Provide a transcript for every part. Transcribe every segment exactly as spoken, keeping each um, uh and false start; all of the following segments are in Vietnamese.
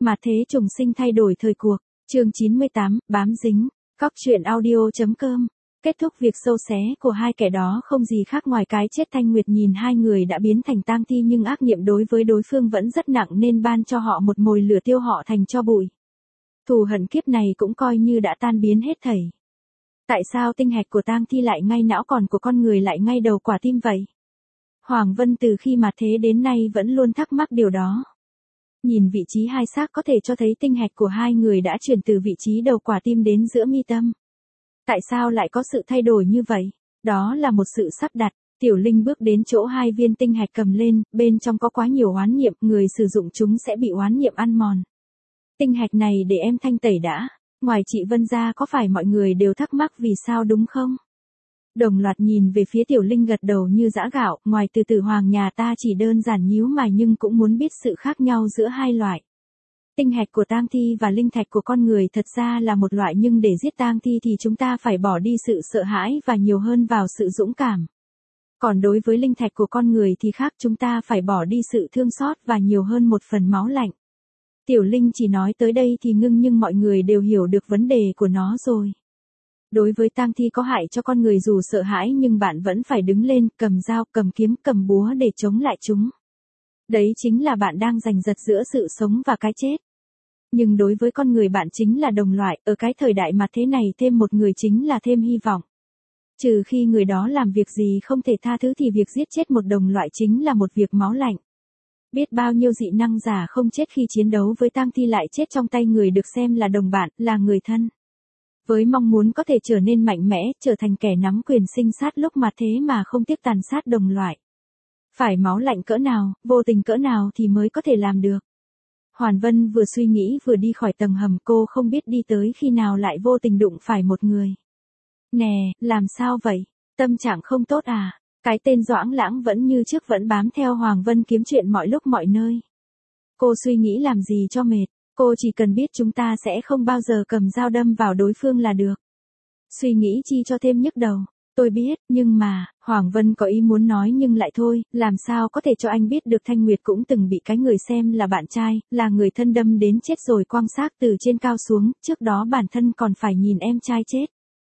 Mà thế trùng sinh thay đổi thời cuộc. Chương chín mươi tám, bám dính. Cóc truyện audio.com. Kết thúc việc sâu xé của hai kẻ đó không gì khác ngoài cái chết. Thanh Nguyệt nhìn hai người đã biến thành tang thi nhưng ác niệm đối với đối phương vẫn rất nặng nên ban cho họ một mồi lửa tiêu họ thành tro bụi. Thù hận kiếp này cũng coi như đã tan biến hết thảy. Tại sao tinh hạch của tang thi lại ngay não còn của con người lại ngay đầu quả tim vậy? Hoàng Vân từ khi mà thế đến nay vẫn luôn thắc mắc điều đó. Nhìn vị trí hai xác có thể cho thấy tinh hạch của hai người đã chuyển từ vị trí đầu quả tim đến giữa mi tâm. Tại sao lại có sự thay đổi như vậy? Đó là một sự sắp đặt. Tiểu Linh bước đến chỗ hai viên tinh hạch cầm lên, bên trong có quá nhiều oán niệm, người sử dụng chúng sẽ bị oán niệm ăn mòn. Tinh hạch này để em thanh tẩy đã. Ngoài chị Vân ra có phải mọi người đều thắc mắc vì sao đúng không? Đồng loạt nhìn về phía Tiểu Linh gật đầu như giã gạo, ngoài từ từ hoàng nhà ta chỉ đơn giản nhíu mày nhưng cũng muốn biết sự khác nhau giữa hai loại. Tinh hạch của tang thi và linh thạch của con người thật ra là một loại nhưng để giết tang thi thì chúng ta phải bỏ đi sự sợ hãi và nhiều hơn vào sự dũng cảm. Còn đối với linh thạch của con người thì khác, chúng ta phải bỏ đi sự thương xót và nhiều hơn một phần máu lạnh. Tiểu Linh chỉ nói tới đây thì ngưng nhưng mọi người đều hiểu được vấn đề của nó rồi. Đối với tang thi có hại cho con người dù sợ hãi nhưng bạn vẫn phải đứng lên, cầm dao, cầm kiếm, cầm búa để chống lại chúng. Đấy chính là bạn đang giành giật giữa sự sống và cái chết. Nhưng đối với con người bạn chính là đồng loại, ở cái thời đại mà thế này thêm một người chính là thêm hy vọng. Trừ khi người đó làm việc gì không thể tha thứ thì việc giết chết một đồng loại chính là một việc máu lạnh. Biết bao nhiêu dị năng giả không chết khi chiến đấu với tang thi lại chết trong tay người được xem là đồng bạn, là người thân. Với mong muốn có thể trở nên mạnh mẽ, trở thành kẻ nắm quyền sinh sát lúc mà thế mà không tiếc tàn sát đồng loại. Phải máu lạnh cỡ nào, vô tình cỡ nào thì mới có thể làm được. Hoàn Vân vừa suy nghĩ vừa đi khỏi tầng hầm, cô không biết đi tới khi nào lại vô tình đụng phải một người. Nè, làm sao vậy? Tâm trạng không tốt à? Cái tên Doãn Lãng vẫn như trước vẫn bám theo Hoàng Vân kiếm chuyện mọi lúc mọi nơi. Cô suy nghĩ làm gì cho mệt, cô chỉ cần biết chúng ta sẽ không bao giờ cầm dao đâm vào đối phương là được. Suy nghĩ chi cho thêm nhức đầu. Tôi biết, nhưng mà, Hoàng Vân có ý muốn nói nhưng lại thôi, làm sao có thể cho anh biết được Thanh Nguyệt cũng từng bị cái người xem là bạn trai, là người thân đâm đến chết rồi quăng xác từ trên cao xuống, trước đó bản thân còn phải nhìn em trai chết.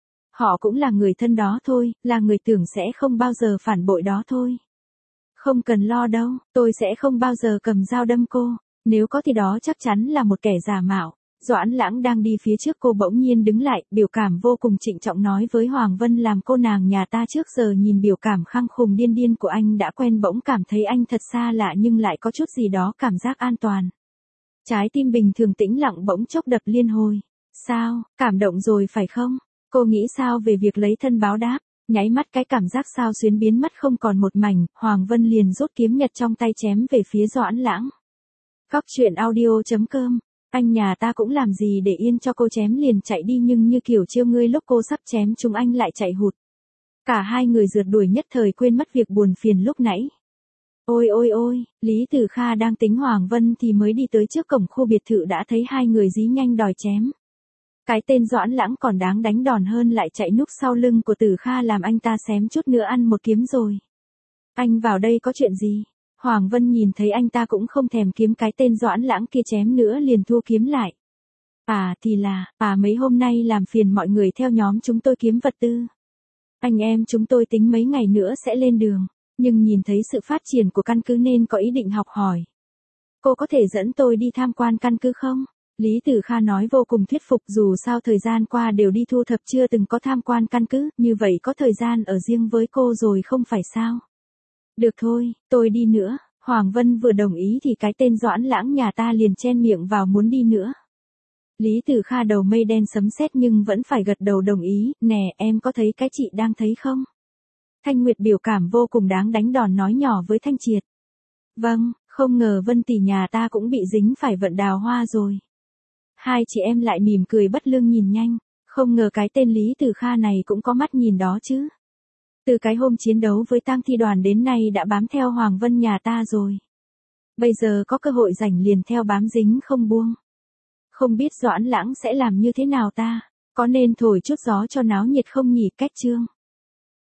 Họ cũng là người thân đó thôi, là người tưởng sẽ không bao giờ phản bội đó thôi. Không cần lo đâu, tôi sẽ không bao giờ cầm dao đâm cô, nếu có thì đó chắc chắn là một kẻ giả mạo. Doãn Lãng đang đi phía trước cô bỗng nhiên đứng lại, biểu cảm vô cùng trịnh trọng nói với Hoàng Vân làm cô nàng nhà ta trước giờ nhìn biểu cảm khăng khùng điên điên của anh đã quen bỗng cảm thấy anh thật xa lạ nhưng lại có chút gì đó cảm giác an toàn. Trái tim bình thường tĩnh lặng bỗng chốc đập liên hồi. Sao, cảm động rồi phải không? Cô nghĩ sao về việc lấy thân báo đáp? Nháy mắt cái cảm giác sao xuyến biến mất không còn một mảnh, Hoàng Vân liền rút kiếm nhật trong tay chém về phía Doãn Lãng. Cóc truyện audio.com. Anh nhà ta cũng làm gì để yên cho cô chém liền chạy đi nhưng như kiểu chiêu ngươi lúc cô sắp chém chúng anh lại chạy hụt. Cả hai người rượt đuổi nhất thời quên mất việc buồn phiền lúc nãy. Ôi ôi ôi, Lý Tử Kha đang tính Hoàng Vân thì mới đi tới trước cổng khu biệt thự đã thấy hai người dí nhanh đòi chém. Cái tên Doãn Lãng còn đáng đánh đòn hơn lại chạy núp sau lưng của Tử Kha làm anh ta xém chút nữa ăn một kiếm rồi. Anh vào đây có chuyện gì? Hoàng Vân nhìn thấy anh ta cũng không thèm kiếm cái tên Doãn Lãng kia chém nữa liền thu kiếm lại. À thì là, à mấy hôm nay làm phiền mọi người theo nhóm chúng tôi kiếm vật tư. Anh em chúng tôi tính mấy ngày nữa sẽ lên đường, nhưng nhìn thấy sự phát triển của căn cứ nên có ý định học hỏi. Cô có thể dẫn tôi đi tham quan căn cứ không? Lý Tử Kha nói vô cùng thuyết phục dù sao thời gian qua đều đi thu thập chưa từng có tham quan căn cứ, như vậy có thời gian ở riêng với cô rồi không phải sao? Được thôi, tôi đi nữa. Hoàng Vân vừa đồng ý thì cái tên Doãn Lãng nhà ta liền chen miệng vào muốn đi nữa. Lý Tử Kha đầu mây đen sấm sét nhưng vẫn phải gật đầu đồng ý, nè em có thấy cái chị đang thấy không? Thanh Nguyệt biểu cảm vô cùng đáng đánh đòn nói nhỏ với Thanh Triệt. Vâng, không ngờ Vân tỷ nhà ta cũng bị dính phải vận đào hoa rồi. Hai chị em lại mỉm cười bất lương nhìn nhanh, không ngờ cái tên Lý Tử Kha này cũng có mắt nhìn đó chứ. Từ cái hôm chiến đấu với tang thi đoàn đến nay đã bám theo Hoàng Vân nhà ta rồi. Bây giờ có cơ hội rảnh liền theo bám dính không buông. Không biết Doãn Lãng sẽ làm như thế nào ta, có nên thổi chút gió cho náo nhiệt không nhỉ? Cách chương.